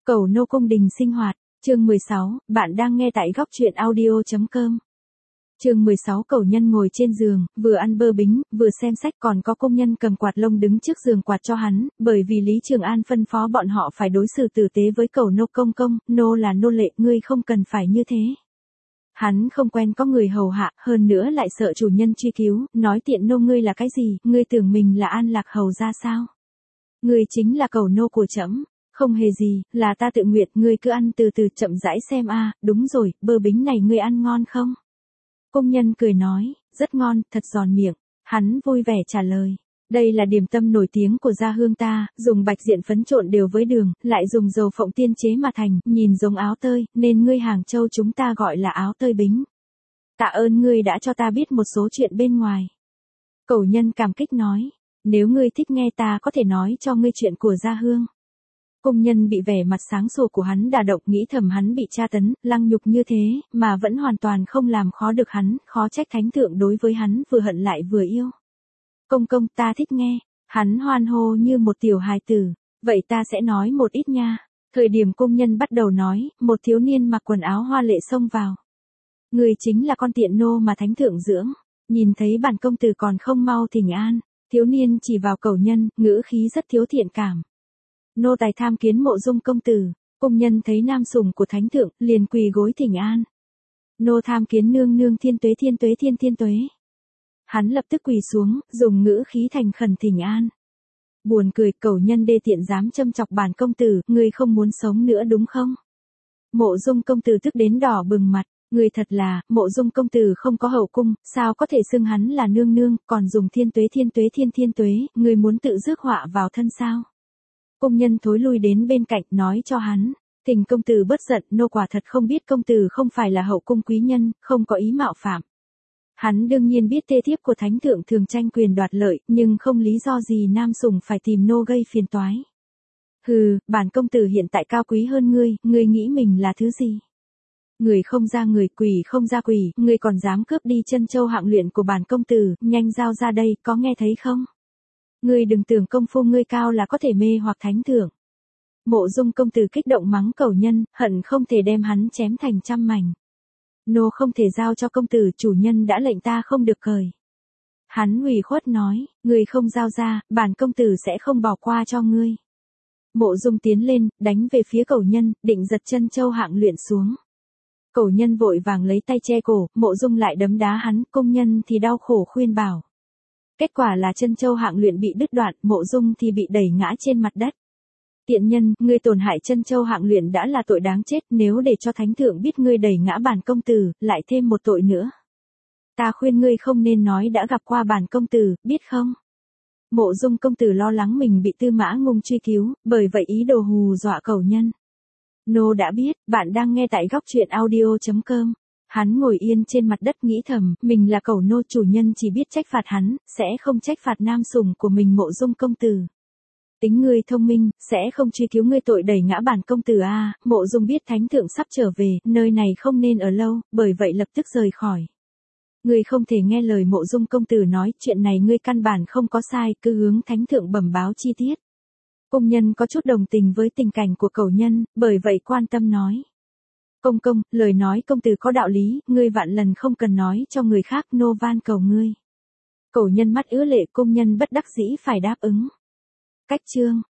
Cầu nô cung đình sinh hoạt, chương 16, bạn đang nghe tại góc truyện audio.com. Chương 16 Cẩu nhân ngồi trên giường, vừa ăn bơ bính, vừa xem sách, còn có công nhân cầm quạt lông đứng trước giường quạt cho hắn, bởi vì Lý Trường An phân phó bọn họ phải đối xử tử tế với Cẩu nô công công, nô là nô lệ, ngươi không cần phải như thế. Hắn không quen có người hầu hạ, hơn nữa lại sợ chủ nhân truy cứu, nói tiện nô ngươi là cái gì, ngươi tưởng mình là An Lạc hầu ra sao? Ngươi chính là Cẩu nô của trẫm. Không hề gì, là ta tự nguyện, ngươi cứ ăn từ từ chậm rãi xem a. Đúng rồi, bơ bính này ngươi ăn ngon không? Công nhân cười nói, rất ngon, thật giòn miệng. Hắn vui vẻ trả lời, đây là điểm tâm nổi tiếng của gia hương ta, dùng bạch diện phấn trộn đều với đường, lại dùng dầu phộng tiên chế mà thành, nhìn giống áo tơi, nên ngươi Hàng Châu chúng ta gọi là áo tơi bính. Tạ ơn ngươi đã cho ta biết một số chuyện bên ngoài. Cẩu nhân cảm kích nói, nếu ngươi thích nghe ta có thể nói cho ngươi chuyện của gia hương. Công nhân bị vẻ mặt sáng sủa của hắn đả động, nghĩ thầm hắn bị tra tấn, lăng nhục như thế, mà vẫn hoàn toàn không làm khó được hắn, khó trách thánh thượng đối với hắn vừa hận lại vừa yêu. Công công, ta thích nghe. Hắn hoan hô như một tiểu hài tử, vậy ta sẽ nói một ít nha. Thời điểm công nhân bắt đầu nói, một thiếu niên mặc quần áo hoa lệ xông vào. Người chính là con tiện nô mà thánh thượng dưỡng, nhìn thấy bản công tử còn không mau thỉnh an. Thiếu niên chỉ vào Cẩu nhân, ngữ khí rất thiếu thiện cảm. Nô tài tham kiến Mộ Dung công tử. Công nhân thấy nam sủng của thánh thượng, liền quỳ gối thỉnh an. Nô tham kiến nương nương thiên tuế thiên tuế thiên tuế. Hắn lập tức quỳ xuống, dùng ngữ khí thành khẩn thỉnh an. Buồn cười, Cẩu nhân đê tiện dám châm chọc bản công tử, ngươi không muốn sống nữa đúng không? Mộ Dung công tử tức đến đỏ bừng mặt, ngươi thật là, Mộ Dung công tử không có hậu cung, sao có thể xưng hắn là nương nương, còn dùng thiên tuế thiên tuế, ngươi muốn tự rước họa vào thân sao? Công nhân thối lui đến bên cạnh nói cho hắn, thỉnh công tử bớt giận, nô quả thật không biết công tử không phải là hậu cung quý nhân, không có ý mạo phạm. Hắn đương nhiên biết thê thiếp của thánh thượng thường tranh quyền đoạt lợi, nhưng không lý do gì nam sủng phải tìm nô gây phiền toái. Hừ, bản công tử hiện tại cao quý hơn ngươi nghĩ mình là thứ gì? Người không ra người, quỷ không ra quỷ, ngươi còn dám cướp đi chân châu hạng luyện của bản công tử, nhanh giao ra đây, có nghe thấy không? Ngươi đừng tưởng công phu ngươi cao là có thể mê hoặc thánh thượng. Mộ Dung công tử kích động mắng Cẩu nhân, hận không thể đem hắn chém thành trăm mảnh. Nô không thể giao cho công tử, chủ nhân đã lệnh ta không được cởi. Hắn ủy khuất nói, ngươi không giao ra, bản công tử sẽ không bỏ qua cho ngươi. Mộ Dung tiến lên, đánh về phía Cẩu nhân, định giật chân châu hạng luyện xuống. Cẩu nhân vội vàng lấy tay che cổ, Mộ Dung lại đấm đá hắn, công nhân thì đau khổ khuyên bảo. Kết quả là chân châu hạng luyện bị đứt đoạn, Mộ Dung thì bị đẩy ngã trên mặt đất. Tiện nhân, ngươi tổn hại chân châu hạng luyện đã là tội đáng chết, nếu để cho thánh thượng biết ngươi đẩy ngã bản công tử, lại thêm một tội nữa. Ta khuyên ngươi không nên nói đã gặp qua bản công tử, biết không? Mộ Dung công tử lo lắng mình bị Tư Mã Ngung truy cứu, bởi vậy ý đồ hù dọa Cẩu nhân. Nô đã biết, bạn đang nghe tại góc truyện audio.com. Hắn ngồi yên trên mặt đất nghĩ thầm, mình là Cẩu nô, chủ nhân chỉ biết trách phạt hắn, sẽ không trách phạt nam sủng của mình Mộ Dung công tử. Tính ngươi thông minh, sẽ không truy cứu ngươi tội đẩy ngã bản công tử a. Mộ Dung biết thánh thượng sắp trở về, nơi này không nên ở lâu, bởi vậy lập tức rời khỏi. Ngươi không thể nghe lời Mộ Dung công tử nói, chuyện này ngươi căn bản không có sai, cứ hướng thánh thượng bẩm báo chi tiết. Công nhân có chút đồng tình với tình cảnh của Cẩu nhân, bởi vậy quan tâm nói. Công công, lời nói công tử có đạo lý, ngươi vạn lần không cần nói cho người khác, nô van cầu ngươi. Cẩu nhân mắt ứa lệ, công nhân bất đắc dĩ phải đáp ứng. Cách chương.